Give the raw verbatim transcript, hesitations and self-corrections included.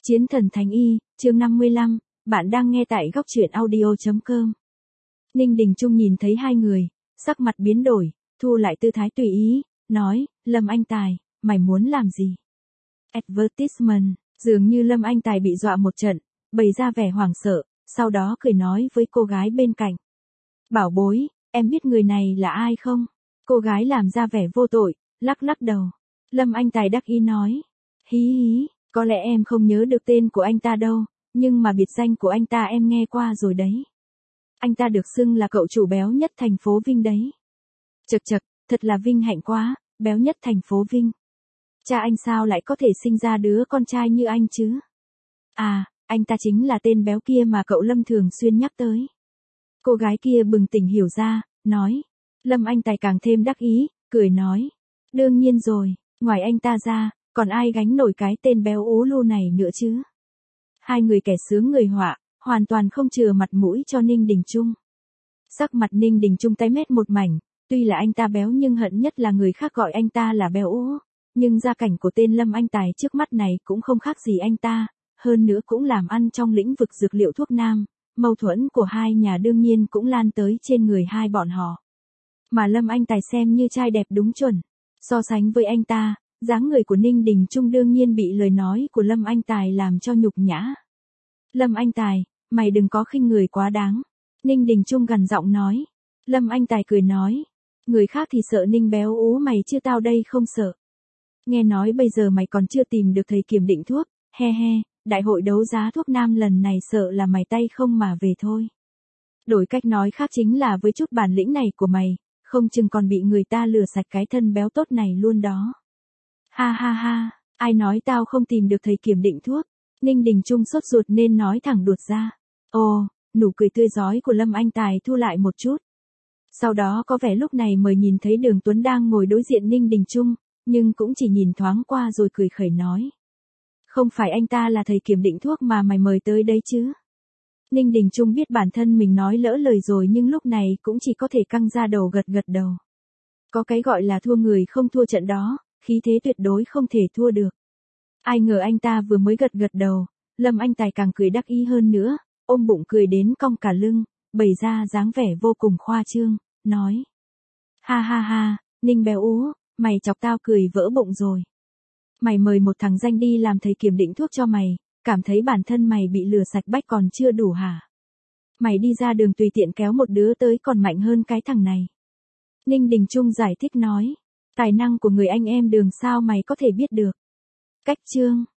Chiến thần Thánh Y, chương năm mươi lăm, bạn đang nghe tại góc truyện audio chấm com. Ninh Đình Trung nhìn thấy hai người, sắc mặt biến đổi, thu lại tư thái tùy ý, nói, Lâm Anh Tài, mày muốn làm gì? Advertisement, dường như Lâm Anh Tài bị dọa một trận, bày ra vẻ hoảng sợ, sau đó cười nói với cô gái bên cạnh. Bảo bối, em biết người này là ai không? Cô gái làm ra vẻ vô tội, lắc lắc đầu. Lâm Anh Tài đắc ý nói, hí hí, có lẽ em không nhớ được tên của anh ta đâu, nhưng mà biệt danh của anh ta em nghe qua rồi đấy. Anh ta được xưng là cậu chủ béo nhất thành phố Vinh đấy. Chật chật, thật là vinh hạnh quá, béo nhất thành phố Vinh. Cha anh sao lại có thể sinh ra đứa con trai như anh chứ? À, anh ta chính là tên béo kia mà cậu Lâm thường xuyên nhắc tới. Cô gái kia bừng tỉnh hiểu ra, nói. Lâm Anh Tài càng thêm đắc ý, cười nói. Đương nhiên rồi, ngoài anh ta ra, còn ai gánh nổi cái tên béo ú lu này nữa chứ? Hai người kẻ sướng người họa, hoàn toàn không chừa mặt mũi cho Ninh Đình Trung. Sắc mặt Ninh Đình Trung tái mét một mảnh, tuy là anh ta béo nhưng hận nhất là người khác gọi anh ta là béo ú, nhưng gia cảnh của tên Lâm Anh Tài trước mắt này cũng không khác gì anh ta, hơn nữa cũng làm ăn trong lĩnh vực dược liệu thuốc nam, mâu thuẫn của hai nhà đương nhiên cũng lan tới trên người hai bọn họ. Mà Lâm Anh Tài xem như trai đẹp đúng chuẩn, so sánh với anh ta, dáng người của Ninh Đình Trung đương nhiên bị lời nói của Lâm Anh Tài làm cho nhục nhã. Lâm Anh Tài, mày đừng có khinh người quá đáng. Ninh Đình Trung gằn giọng nói. Lâm Anh Tài cười nói. Người khác thì sợ Ninh béo ú mày chứ tao đây không sợ. Nghe nói bây giờ mày còn chưa tìm được thầy kiểm định thuốc, he he, đại hội đấu giá thuốc nam lần này sợ là mày tay không mà về thôi. Đổi cách nói khác chính là với chút bản lĩnh này của mày, không chừng còn bị người ta lừa sạch cái thân béo tốt này luôn đó. Ha ha ha, ai nói tao không tìm được thầy kiểm định thuốc? Ninh Đình Trung sốt ruột nên nói thẳng đuột ra. Ồ, nụ cười tươi rói của Lâm Anh Tài thu lại một chút. Sau đó có vẻ lúc này mới nhìn thấy Đường Tuấn đang ngồi đối diện Ninh Đình Trung, nhưng cũng chỉ nhìn thoáng qua rồi cười khẩy nói. Không phải anh ta là thầy kiểm định thuốc mà mày mời tới đấy chứ? Ninh Đình Trung biết bản thân mình nói lỡ lời rồi nhưng lúc này cũng chỉ có thể căng ra đầu gật gật đầu. Có cái gọi là thua người không thua trận đó, khí thế tuyệt đối không thể thua được. Ai ngờ anh ta vừa mới gật gật đầu, Lâm Anh Tài càng cười đắc ý hơn nữa, ôm bụng cười đến cong cả lưng, bày ra dáng vẻ vô cùng khoa trương, nói. Ha ha ha, Ninh béo ú, mày chọc tao cười vỡ bụng rồi. Mày mời một thằng danh đi làm thầy kiểm định thuốc cho mày, cảm thấy bản thân mày bị lừa sạch bách còn chưa đủ hả? Mày đi ra đường tùy tiện kéo một đứa tới còn mạnh hơn cái thằng này. Ninh Đình Trung giải thích nói, tài năng của người anh em Đường sao mày có thể biết được. Cách chương